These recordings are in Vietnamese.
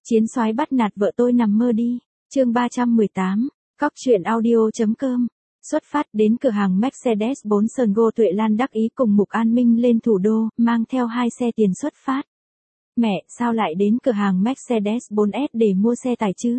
Chiến soái bắt nạt vợ tôi nằm mơ đi. Chương 318. Cóc truyện audio.com. Xuất phát đến cửa hàng Mercedes-Benz Sơn Ngô Tuệ Lan đắc ý cùng Mục An Minh lên thủ đô, mang theo 2 xe tiền xuất phát. Mẹ, sao lại đến cửa hàng Mercedes-Benz để mua xe tải chứ?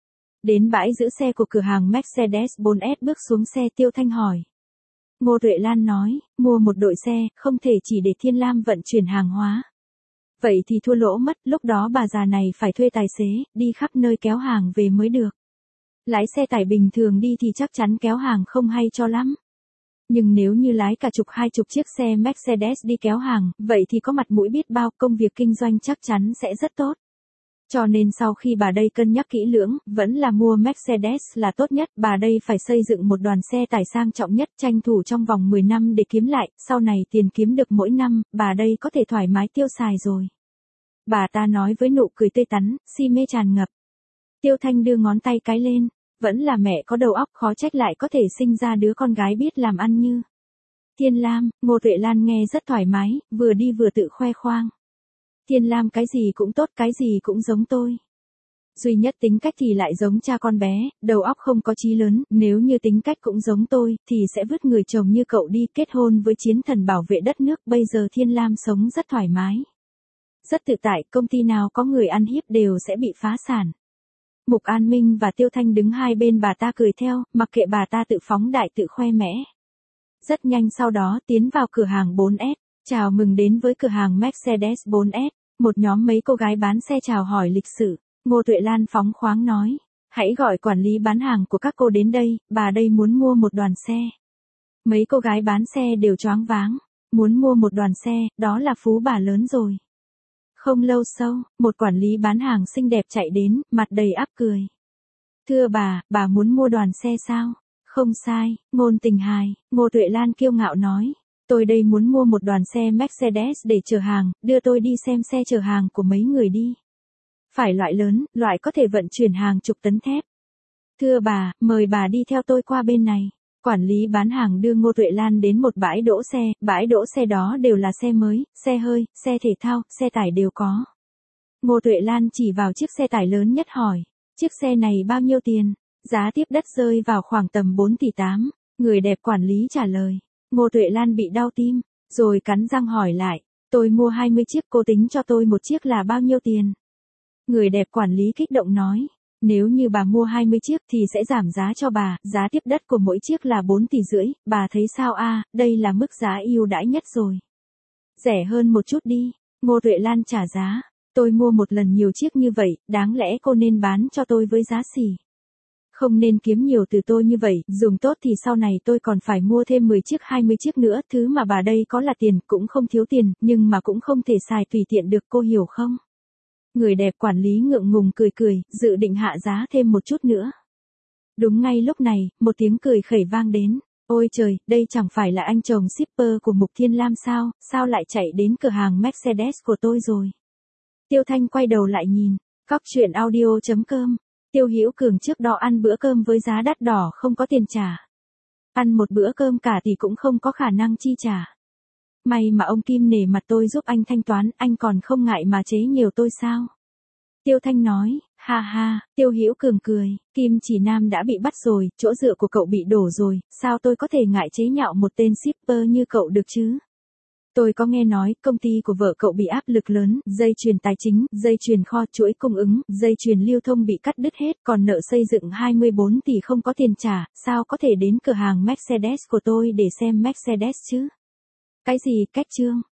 Đến bãi giữ xe của cửa hàng Mercedes-Benz bước xuống xe Tiêu Thanh hỏi. Ngô Tuệ Lan nói, mua một đội xe, không thể chỉ để Thiên Lam vận chuyển hàng hóa. Vậy thì thua lỗ mất, lúc đó bà già này phải thuê tài xế, đi khắp nơi kéo hàng về mới được. Lái xe tải bình thường đi thì chắc chắn kéo hàng không hay cho lắm. Nhưng nếu như lái cả 10-20 chiếc xe Mercedes đi kéo hàng, vậy thì có mặt mũi biết bao, công việc kinh doanh chắc chắn sẽ rất tốt. Cho nên sau khi bà đây cân nhắc kỹ lưỡng, vẫn là mua Mercedes là tốt nhất, bà đây phải xây dựng một đoàn xe tải sang trọng nhất, tranh thủ trong vòng 10 năm để kiếm lại, sau này tiền kiếm được mỗi năm, bà đây có thể thoải mái tiêu xài rồi. Bà ta nói với nụ cười tươi tắn, si mê tràn ngập. Tiêu Thanh đưa ngón tay cái lên, vẫn là mẹ có đầu óc, khó trách lại có thể sinh ra đứa con gái biết làm ăn như Thiên Lam. Ngô Tuệ Lan nghe rất thoải mái, vừa đi vừa tự khoe khoang. Thiên Lam cái gì cũng tốt, cái gì cũng giống tôi. Duy nhất tính cách thì lại giống cha con bé, đầu óc không có trí lớn, nếu như tính cách cũng giống tôi, thì sẽ vứt người chồng như cậu đi, kết hôn với chiến thần bảo vệ đất nước, bây giờ Thiên Lam sống rất thoải mái. Rất tự tại, công ty nào có người ăn hiếp đều sẽ bị phá sản. Mục An Minh và Tiêu Thanh đứng hai bên bà ta cười theo, mặc kệ bà ta tự phóng đại tự khoe mẽ. Rất nhanh sau đó tiến vào cửa hàng 4S. Chào mừng đến với cửa hàng Mercedes-Benz. Một nhóm mấy cô gái bán xe chào hỏi lịch sự. Ngô Tuệ Lan phóng khoáng nói. Hãy gọi quản lý bán hàng của các cô đến đây, bà đây muốn mua một đoàn xe. Mấy cô gái bán xe đều choáng váng. Muốn mua một đoàn xe, đó là phú bà lớn rồi. Không lâu sau, một quản lý bán hàng xinh đẹp chạy đến, mặt đầy áp cười. Thưa bà muốn mua đoàn xe sao? Không sai, ngôn tình hài. Ngô Tuệ Lan kiêu ngạo nói. Tôi đây muốn mua một đoàn xe Mercedes để chở hàng, đưa tôi đi xem xe chở hàng của mấy người đi. Phải loại lớn, loại có thể vận chuyển hàng chục tấn thép. Thưa bà, mời bà đi theo tôi qua bên này. Quản lý bán hàng đưa Ngô Tuệ Lan đến một bãi đỗ xe đó đều là xe mới, xe hơi, xe thể thao, xe tải đều có. Ngô Tuệ Lan chỉ vào chiếc xe tải lớn nhất hỏi, chiếc xe này bao nhiêu tiền? Giá tiếp đất rơi vào khoảng tầm 4,8 tỷ. Người đẹp quản lý trả lời. Ngô Tuệ Lan bị đau tim, rồi cắn răng hỏi lại, tôi mua 20 chiếc, cô tính cho tôi một chiếc là bao nhiêu tiền? Người đẹp quản lý kích động nói, nếu như bà mua 20 chiếc thì sẽ giảm giá cho bà, giá tiếp đất của mỗi chiếc là 4,5 tỷ, bà thấy sao a? Đây là mức giá ưu đãi nhất rồi. Rẻ hơn một chút đi. Ngô Tuệ Lan trả giá, tôi mua một lần nhiều chiếc như vậy, đáng lẽ cô nên bán cho tôi với giá xỉ. Không nên kiếm nhiều từ tôi như vậy, dùng tốt thì sau này tôi còn phải mua thêm 10 chiếc 20 chiếc nữa, thứ mà bà đây có là tiền, cũng không thiếu tiền, nhưng mà cũng không thể xài tùy tiện được, cô hiểu không? Người đẹp quản lý ngượng ngùng cười, dự định hạ giá thêm một chút nữa. Đúng ngay lúc này, một tiếng cười khẩy vang đến. Ôi trời, đây chẳng phải là anh chồng shipper của Mục Thiên Lam sao, sao lại chạy đến cửa hàng Mercedes của tôi rồi? Tiêu Thanh quay đầu lại nhìn, cóc truyện audio.com. Tiêu Hữu Cường trước đó ăn bữa cơm với giá đắt đỏ không có tiền trả. Ăn một bữa cơm cả thì cũng không có khả năng chi trả. May mà ông Kim nể mặt tôi giúp anh thanh toán, anh còn không ngại mà chế nhiều tôi sao? Tiêu Thanh nói, ha ha. Tiêu Hữu Cường cười, Kim Chỉ Nam đã bị bắt rồi, chỗ dựa của cậu bị đổ rồi, sao tôi có thể ngại chế nhạo một tên shipper như cậu được chứ? Tôi có nghe nói, công ty của vợ cậu bị áp lực lớn, dây chuyền tài chính, dây chuyền kho, chuỗi cung ứng, dây chuyền lưu thông bị cắt đứt hết, còn nợ xây dựng 24 tỷ không có tiền trả, sao có thể đến cửa hàng Mercedes của tôi để xem Mercedes chứ? Cái gì cách trương?